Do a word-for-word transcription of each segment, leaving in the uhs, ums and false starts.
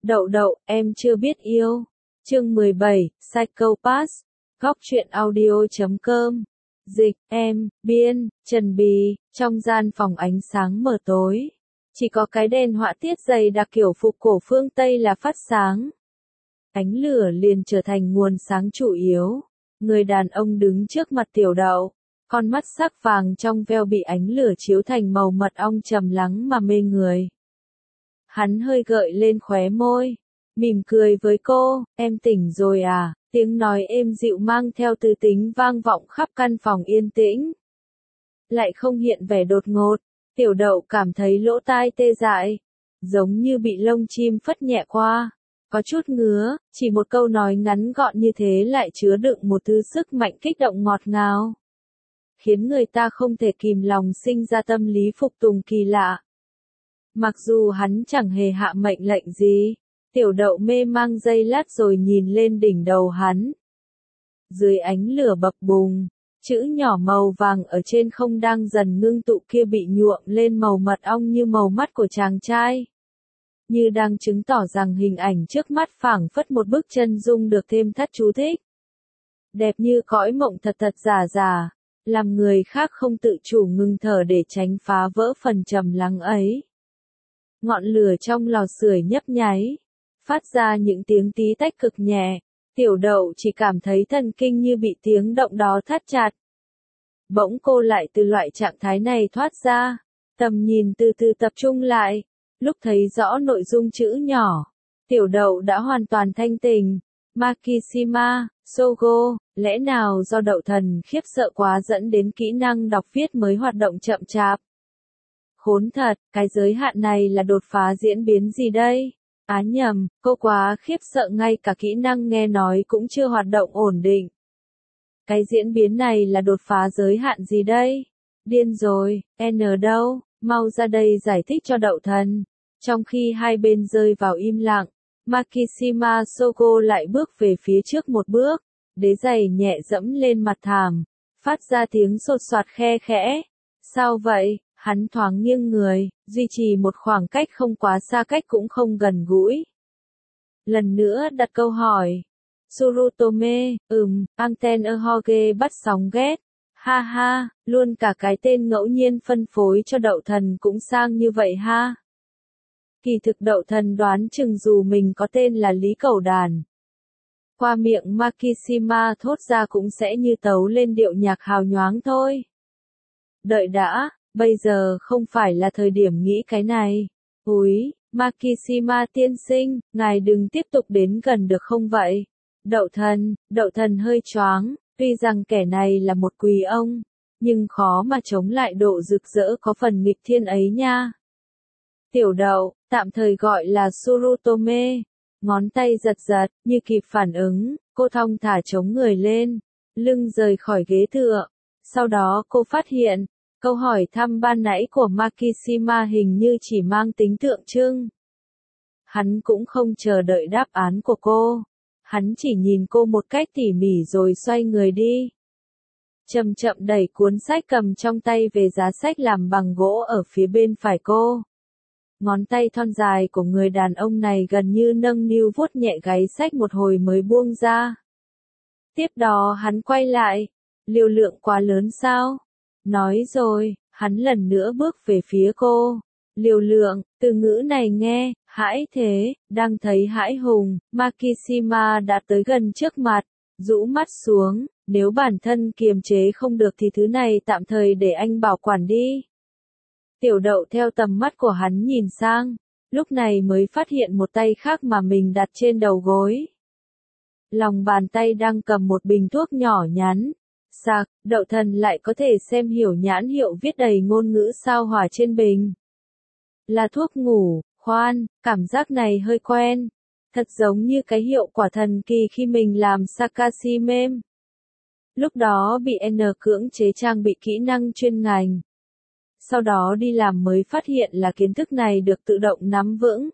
Đậu đậu, em chưa biết yêu. Chương mười bảy, Psychopath. Góc truyện audio chấm com. Dịch, em, biên, Trần Bì, trong gian phòng ánh sáng mờ tối. Chỉ có cái đèn họa tiết dày đặc kiểu phục cổ phương Tây là phát sáng. Ánh lửa liền trở thành nguồn sáng chủ yếu. Người đàn ông đứng trước mặt Tiểu Đậu. Con mắt sắc vàng trong veo bị ánh lửa chiếu thành màu mật ong trầm lắng mà mê người. Hắn hơi gợi lên khóe môi, mỉm cười với cô, em tỉnh rồi à, tiếng nói êm dịu mang theo tư tính vang vọng khắp căn phòng yên tĩnh. Lại không hiện vẻ đột ngột, Tiểu Đậu cảm thấy lỗ tai tê dại, giống như bị lông chim phất nhẹ qua, có chút ngứa, chỉ một câu nói ngắn gọn như thế lại chứa đựng một thứ sức mạnh kích động ngọt ngào, khiến người ta không thể kìm lòng sinh ra tâm lý phục tùng kỳ lạ. Mặc dù hắn chẳng hề hạ mệnh lệnh gì, Tiểu Đậu mê mang giây lát rồi nhìn lên đỉnh đầu hắn. Dưới ánh lửa bập bùng, chữ nhỏ màu vàng ở trên không đang dần ngưng tụ kia bị nhuộm lên màu mật ong như màu mắt của chàng trai. Như đang chứng tỏ rằng hình ảnh trước mắt phảng phất một bức chân dung được thêm thắt chú thích. Đẹp như cõi mộng thật thật giả giả, làm người khác không tự chủ ngừng thở để tránh phá vỡ phần trầm lắng ấy. Ngọn lửa trong lò sưởi nhấp nháy, phát ra những tiếng tí tách cực nhẹ, Tiểu Đậu chỉ cảm thấy thần kinh như bị tiếng động đó thắt chặt. Bỗng cô lại từ loại trạng thái này thoát ra, tầm nhìn từ từ tập trung lại, lúc thấy rõ nội dung chữ nhỏ, Tiểu Đậu đã hoàn toàn thanh tỉnh. Makishima, Sogo, lẽ nào do Đậu Thần khiếp sợ quá dẫn đến kỹ năng đọc viết mới hoạt động chậm chạp? Khốn thật, cái giới hạn này là đột phá diễn biến gì đây? Á nhầm, cô quá khiếp sợ ngay cả kỹ năng nghe nói cũng chưa hoạt động ổn định. Cái diễn biến này là đột phá giới hạn gì đây? Điên rồi, N đâu, mau ra đây giải thích cho Đậu Thần. Trong khi hai bên rơi vào im lặng, Makishima Sogo lại bước về phía trước một bước, đế giày nhẹ dẫm lên mặt thảm, phát ra tiếng sột soạt khe khẽ. Sao vậy? Hắn thoáng nghiêng người, duy trì một khoảng cách không quá xa cách cũng không gần gũi. Lần nữa đặt câu hỏi. Surutome, ừm, Anten Hoge bắt sóng ghét. Ha ha, luôn cả cái tên ngẫu nhiên phân phối cho Đậu Thần cũng sang như vậy ha. Kỳ thực Đậu Thần đoán chừng dù mình có tên là Lý Cẩu Đàn. Qua miệng Makishima thốt ra cũng sẽ như tấu lên điệu nhạc hào nhoáng thôi. Đợi đã. Bây giờ không phải là thời điểm nghĩ cái này. Úi, Makishima tiên sinh, ngài đừng tiếp tục đến gần được không vậy? Đậu Thần, Đậu Thần hơi choáng, tuy rằng kẻ này là một quý ông, nhưng khó mà chống lại độ rực rỡ có phần nghịch thiên ấy nha. Tiểu Đậu, tạm thời gọi là Surutome, ngón tay giật giật, như kịp phản ứng, cô thong thả chống người lên, lưng rời khỏi ghế tựa. Sau đó cô phát hiện, câu hỏi thăm ban nãy của Makishima hình như chỉ mang tính tượng trưng. Hắn cũng không chờ đợi đáp án của cô. Hắn chỉ nhìn cô một cách tỉ mỉ rồi xoay người đi. Chậm chậm đẩy cuốn sách cầm trong tay về giá sách làm bằng gỗ ở phía bên phải cô. Ngón tay thon dài của người đàn ông này gần như nâng niu vuốt nhẹ gáy sách một hồi mới buông ra. Tiếp đó hắn quay lại. Liều lượng quá lớn sao? Nói rồi, hắn lần nữa bước về phía cô. Liều lượng, từ ngữ này nghe, hãi thế, đang thấy hãi hùng, Makishima đã tới gần trước mặt, rũ mắt xuống, nếu bản thân kiềm chế không được thì thứ này tạm thời để anh bảo quản đi. Tiểu Đậu theo tầm mắt của hắn nhìn sang, lúc này mới phát hiện một tay khác mà mình đặt trên đầu gối. Lòng bàn tay đang cầm một bình thuốc nhỏ nhắn. Sạc, Đậu Thần lại có thể xem hiểu nhãn hiệu viết đầy ngôn ngữ sao hỏa trên bình. Là thuốc ngủ, khoan, cảm giác này hơi quen. Thật giống như cái hiệu quả thần kỳ khi mình làm Sakashi meme. Lúc đó bị N cưỡng chế trang bị kỹ năng chuyên ngành. Sau đó đi làm mới phát hiện là kiến thức này được tự động nắm vững.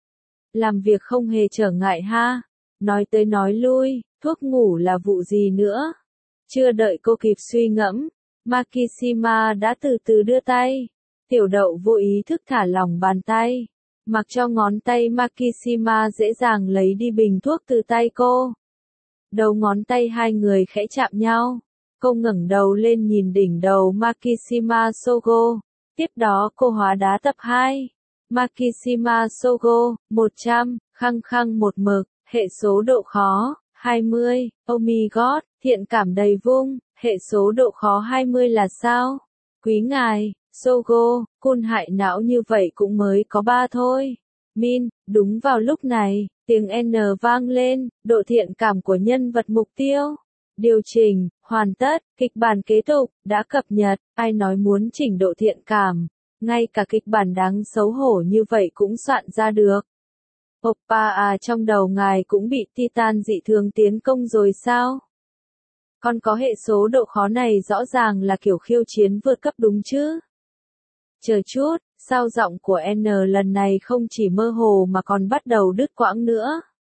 Làm việc không hề trở ngại ha. Nói tới nói lui, thuốc ngủ là vụ gì nữa? Chưa đợi cô kịp suy ngẫm, Makishima đã từ từ đưa tay. Tiểu Đậu vô ý thức thả lỏng bàn tay. mặc cho ngón tay Makishima dễ dàng lấy đi bình thuốc từ tay cô. Đầu ngón tay hai người khẽ chạm nhau. Cô ngẩng đầu lên nhìn đỉnh đầu Makishima Sogo. Tiếp đó cô hóa đá tập hai. Makishima Sogo, một trăm, khăng khăng một mực, hệ số độ khó, hai mươi, oh my god, thiện cảm đầy vung, hệ số độ khó hai mươi là sao? Quý ngài, Sogo, cun hại não như vậy cũng mới có ba thôi. Min, đúng vào lúc này, tiếng N vang lên, độ thiện cảm của nhân vật mục tiêu. Điều chỉnh, hoàn tất, kịch bản kế tục, đã cập nhật, ai nói muốn chỉnh độ thiện cảm. Ngay cả kịch bản đáng xấu hổ như vậy cũng soạn ra được. Oppa à, trong đầu ngài cũng bị Titan dị thường tiến công rồi sao? Còn có hệ số độ khó này rõ ràng là kiểu khiêu chiến vượt cấp đúng chứ? Chờ chút, sao giọng của N lần này không chỉ mơ hồ mà còn bắt đầu đứt quãng nữa?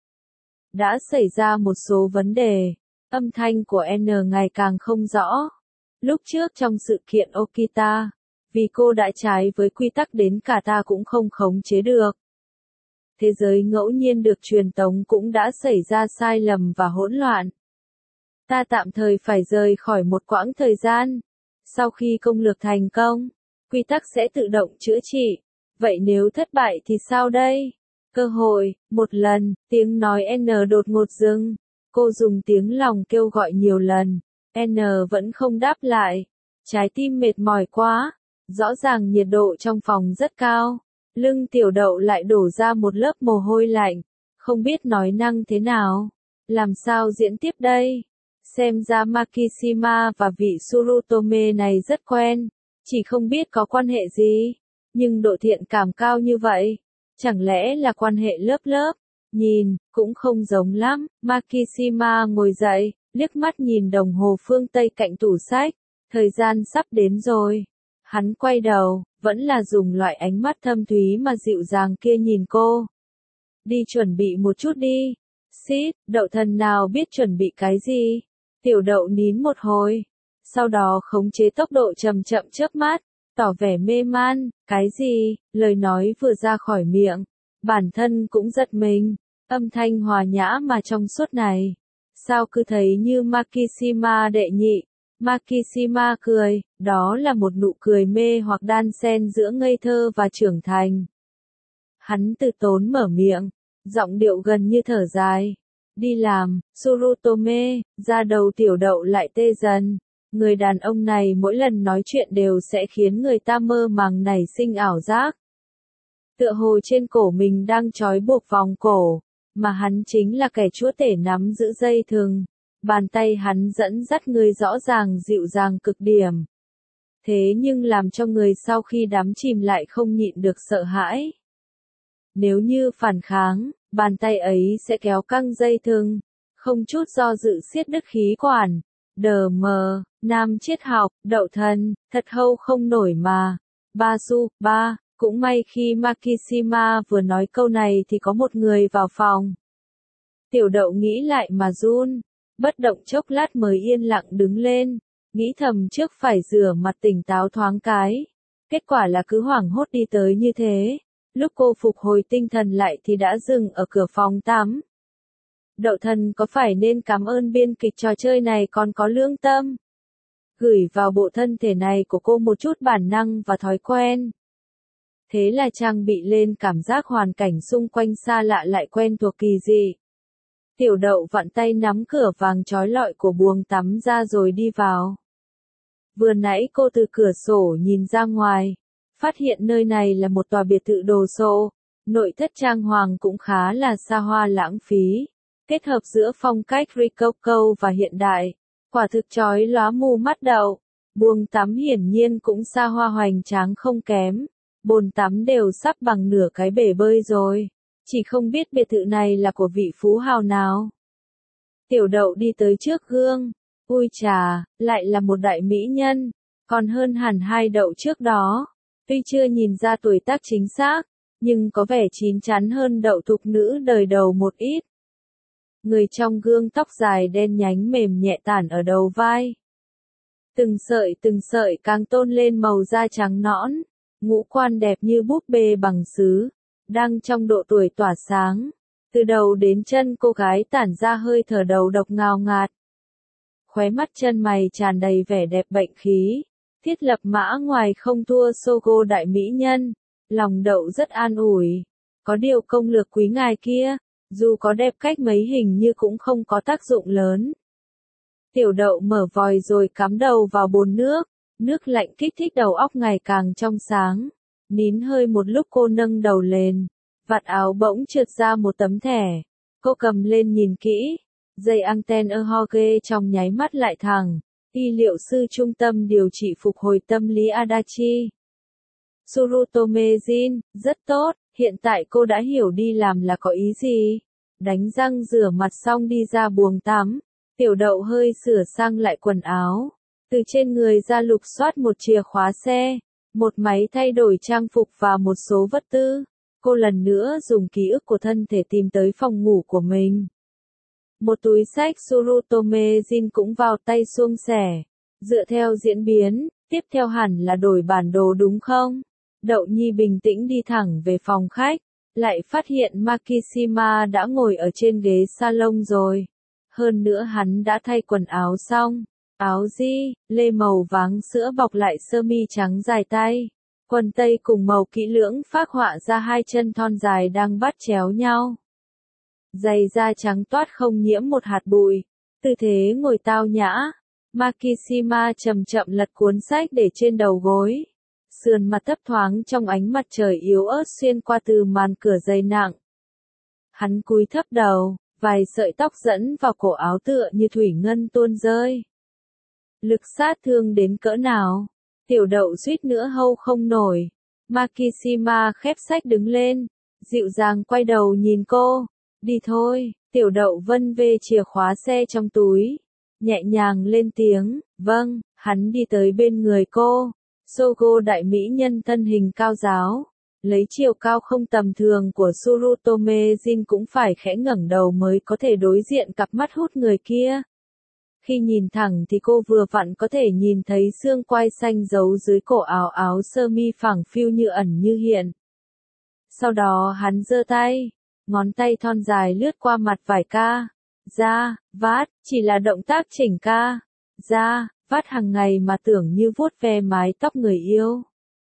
Đã xảy ra một số vấn đề, âm thanh của N ngày càng không rõ. Lúc trước trong sự kiện Okita, vì cô đã trái với quy tắc đến cả ta cũng không khống chế được. Thế giới ngẫu nhiên được truyền tống cũng đã xảy ra sai lầm và hỗn loạn. Ta tạm thời phải rời khỏi một quãng thời gian. Sau khi công lược thành công, quy tắc sẽ tự động chữa trị. Vậy nếu thất bại thì sao đây? Cơ hội, một lần, tiếng nói N đột ngột dừng. Cô dùng tiếng lòng kêu gọi nhiều lần. N vẫn không đáp lại. Trái tim mệt mỏi quá. Rõ ràng nhiệt độ trong phòng rất cao. Lưng tiểu đậu lại đổ ra một lớp mồ hôi lạnh. Không biết nói năng thế nào. Làm sao diễn tiếp đây? Xem ra Makishima và vị Surutome này rất quen. Chỉ không biết có quan hệ gì. Nhưng độ thiện cảm cao như vậy. Chẳng lẽ là quan hệ lớp lớp? Nhìn, cũng không giống lắm. Makishima ngồi dậy, liếc mắt nhìn đồng hồ phương Tây cạnh tủ sách. Thời gian sắp đến rồi. Hắn quay đầu, vẫn là dùng loại ánh mắt thâm thúy mà dịu dàng kia nhìn cô. Đi chuẩn bị một chút đi. Xít, đậu thần nào biết chuẩn bị cái gì? Tiểu đậu nín một hồi. Sau đó khống chế tốc độ chậm chậm chớp mắt, tỏ vẻ mê man. Cái gì? Lời nói vừa ra khỏi miệng. Bản thân cũng giật mình. Âm thanh hòa nhã mà trong suốt này. Sao cứ thấy như Makishima đệ nhị? Makishima cười, đó là một nụ cười mê hoặc đan xen giữa ngây thơ và trưởng thành. Hắn từ tốn mở miệng, giọng điệu gần như thở dài. Đi làm, Surutome, da đầu tiểu đậu lại tê dần. Người đàn ông này mỗi lần nói chuyện đều sẽ khiến người ta mơ màng nảy sinh ảo giác. Tựa hồ trên cổ mình đang trói buộc vòng cổ, mà hắn chính là kẻ chúa tể nắm giữ dây thừng. Bàn tay hắn dẫn dắt người rõ ràng dịu dàng cực điểm. Thế nhưng làm cho người sau khi đắm chìm lại không nhịn được sợ hãi. Nếu như phản kháng, bàn tay ấy sẽ kéo căng dây thừng, không chút do dự siết đứt khí quản. Đờ mờ, nam triết học, đậu thần, thật hâu không nổi mà. Ba su, ba, cũng may khi Makishima vừa nói câu này thì có một người vào phòng. Tiểu đậu nghĩ lại mà run. Bất động chốc lát mới yên lặng đứng lên, nghĩ thầm trước phải rửa mặt tỉnh táo thoáng cái. Kết quả là cứ hoảng hốt đi tới như thế. Lúc cô phục hồi tinh thần lại thì đã dừng ở cửa phòng tắm. Đậu thần có phải nên cảm ơn biên kịch trò chơi này còn có lương tâm? Gửi vào bộ thân thể này của cô một chút bản năng và thói quen. Thế là trang bị lên cảm giác hoàn cảnh xung quanh xa lạ lại quen thuộc kỳ dị. Tiểu đậu vặn tay nắm cửa vàng trói lọi của buồng tắm ra rồi đi vào. Vừa nãy cô từ cửa sổ nhìn ra ngoài, phát hiện nơi này là một tòa biệt thự đồ sộ, nội thất trang hoàng cũng khá là xa hoa lãng phí, kết hợp giữa phong cách Rococo và hiện đại, quả thực chói lóa mù mắt đậu. Buồng tắm hiển nhiên cũng xa hoa hoành tráng không kém, bồn tắm đều sắp bằng nửa cái bể bơi rồi. Chỉ không biết biệt thự này là của vị phú hào nào. Tiểu đậu đi tới trước gương. Ui chà, lại là một đại mỹ nhân. Còn hơn hẳn hai đậu trước đó. Tuy chưa nhìn ra tuổi tác chính xác, nhưng có vẻ chín chắn hơn đậu thục nữ đời đầu một ít. Người trong gương tóc dài đen nhánh mềm nhẹ tản ở đầu vai. Từng sợi từng sợi càng tôn lên màu da trắng nõn. Ngũ quan đẹp như búp bê bằng sứ. đang trong độ tuổi tỏa sáng. Từ đầu đến chân cô gái tản ra hơi thở đầu độc ngào ngạt. Khóe mắt chân mày tràn đầy vẻ đẹp bệnh khí. Thiết lập mã ngoài không thua Sogo đại mỹ nhân. Lòng đậu rất an ủi. Có điều công lược quý ngài kia, dù có đẹp cách mấy hình như cũng không có tác dụng lớn. Tiểu đậu mở vòi rồi cắm đầu vào bồn nước. Nước lạnh kích thích đầu óc ngày càng trong sáng. Nín hơi một lúc cô nâng đầu lên. Vạt áo bỗng trượt ra một tấm thẻ. Cô cầm lên nhìn kỹ. Dây anten Erhoge trong nháy mắt lại thẳng. Y liệu sư trung tâm điều trị phục hồi tâm lý Adachi. Surutome Jin, rất tốt, hiện tại cô đã hiểu đi làm là có ý gì. Đánh răng rửa mặt xong đi ra buồng tắm. Tiểu đậu hơi sửa sang lại quần áo. Từ trên người ra lục soát một chìa khóa xe. Một máy thay đổi trang phục và một số vật tư. Cô lần nữa dùng ký ức của thân thể tìm tới phòng ngủ của mình. Một túi sách Surutome Jin cũng vào tay suôn sẻ. Dựa theo diễn biến, tiếp theo hẳn là đổi bản đồ đúng không? Đậu Nhi bình tĩnh đi thẳng về phòng khách. Lại phát hiện Makishima đã ngồi ở trên ghế salon rồi. Hơn nữa hắn đã thay quần áo xong. Áo di, lê màu váng sữa bọc lại sơ mi trắng dài tay. Quần tây cùng màu kỹ lưỡng phác họa ra hai chân thon dài đang bắt chéo nhau. Giày da trắng toát không nhiễm một hạt bụi. Tư thế ngồi tao nhã. Makishima chậm chậm lật cuốn sách để trên đầu gối. Sườn mặt thấp thoáng trong ánh mặt trời yếu ớt xuyên qua từ màn cửa dày nặng. Hắn cúi thấp đầu, vài sợi tóc dẫn vào cổ áo tựa như thủy ngân tuôn rơi. Lực sát thương đến cỡ nào? Tiểu đậu suýt nữa hâu không nổi. Makishima khép sách đứng lên, dịu dàng quay đầu nhìn cô. Đi thôi, tiểu đậu vân về chìa khóa xe trong túi. Nhẹ nhàng lên tiếng, vâng, hắn đi tới bên người cô. Sogo đại mỹ nhân thân hình cao giáo. Lấy chiều cao không tầm thường của Surutome Jin cũng phải khẽ ngẩng đầu mới có thể đối diện cặp mắt hút người kia. Khi nhìn thẳng thì cô vừa vặn có thể nhìn thấy xương quai xanh giấu dưới cổ áo áo sơ mi phẳng phiu như ẩn như hiện. Sau đó hắn giơ tay, ngón tay thon dài lướt qua mặt vải ca, da, vát, chỉ là động tác chỉnh ca, da, vát hàng ngày mà tưởng như vuốt ve mái tóc người yêu.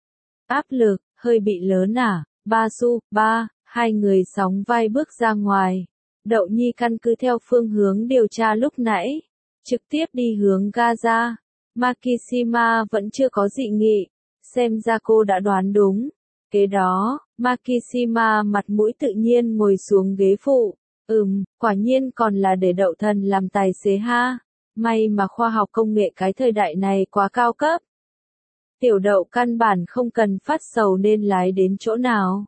Áp lực, hơi bị lớn à, ba su, ba, hai người sóng vai bước ra ngoài. Đậu Nhi căn cứ theo phương hướng điều tra lúc nãy. Trực tiếp đi hướng Gaza. Makishima vẫn chưa có dị nghị. Xem ra cô đã đoán đúng. Kế đó, Makishima mặt mũi tự nhiên ngồi xuống ghế phụ. Ừm, quả nhiên còn là để đậu thần làm tài xế ha. May mà khoa học công nghệ cái thời đại này quá cao cấp. Tiểu đậu căn bản không cần phát sầu nên lái đến chỗ nào.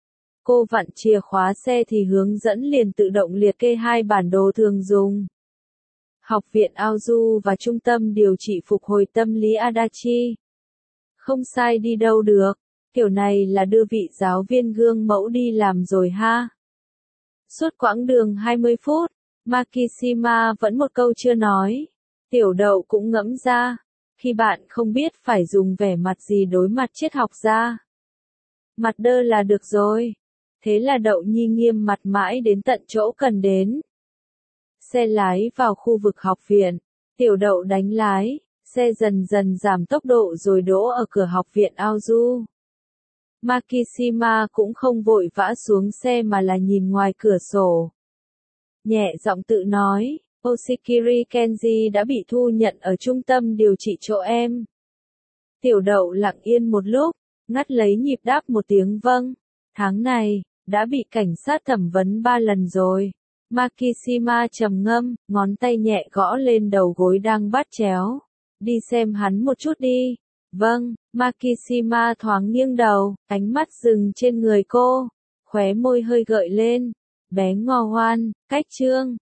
Cô vặn chìa khóa xe thì hướng dẫn liền tự động liệt kê hai bản đồ thường dùng. Học viện Aozu và Trung tâm điều trị phục hồi tâm lý Adachi. Không sai đi đâu được, kiểu này là đưa vị giáo viên gương mẫu đi làm rồi ha. Suốt quãng đường hai mươi phút, Makishima vẫn một câu chưa nói. Tiểu đậu cũng ngẫm ra, khi bạn không biết phải dùng vẻ mặt gì đối mặt triết học gia. Mặt đơ là được rồi. Thế là Đậu Nhi nghiêm mặt mãi đến tận chỗ cần đến. Xe lái vào khu vực học viện, tiểu đậu đánh lái, xe dần dần giảm tốc độ rồi đỗ ở cửa học viện Aozu. Makishima cũng không vội vã xuống xe mà là nhìn ngoài cửa sổ. Nhẹ giọng tự nói, Oshikiri Kenji đã bị thu nhận ở trung tâm điều trị chỗ em. Tiểu đậu lặng yên một lúc, ngắt lấy nhịp đáp một tiếng vâng. Tháng này, đã bị cảnh sát thẩm vấn ba lần rồi. Makishima trầm ngâm, ngón tay nhẹ gõ lên đầu gối đang bắt chéo. Đi xem hắn một chút đi. Vâng, Makishima thoáng nghiêng đầu, ánh mắt dừng trên người cô. Khóe môi hơi gợi lên. Bé ngò hoan, cách chương.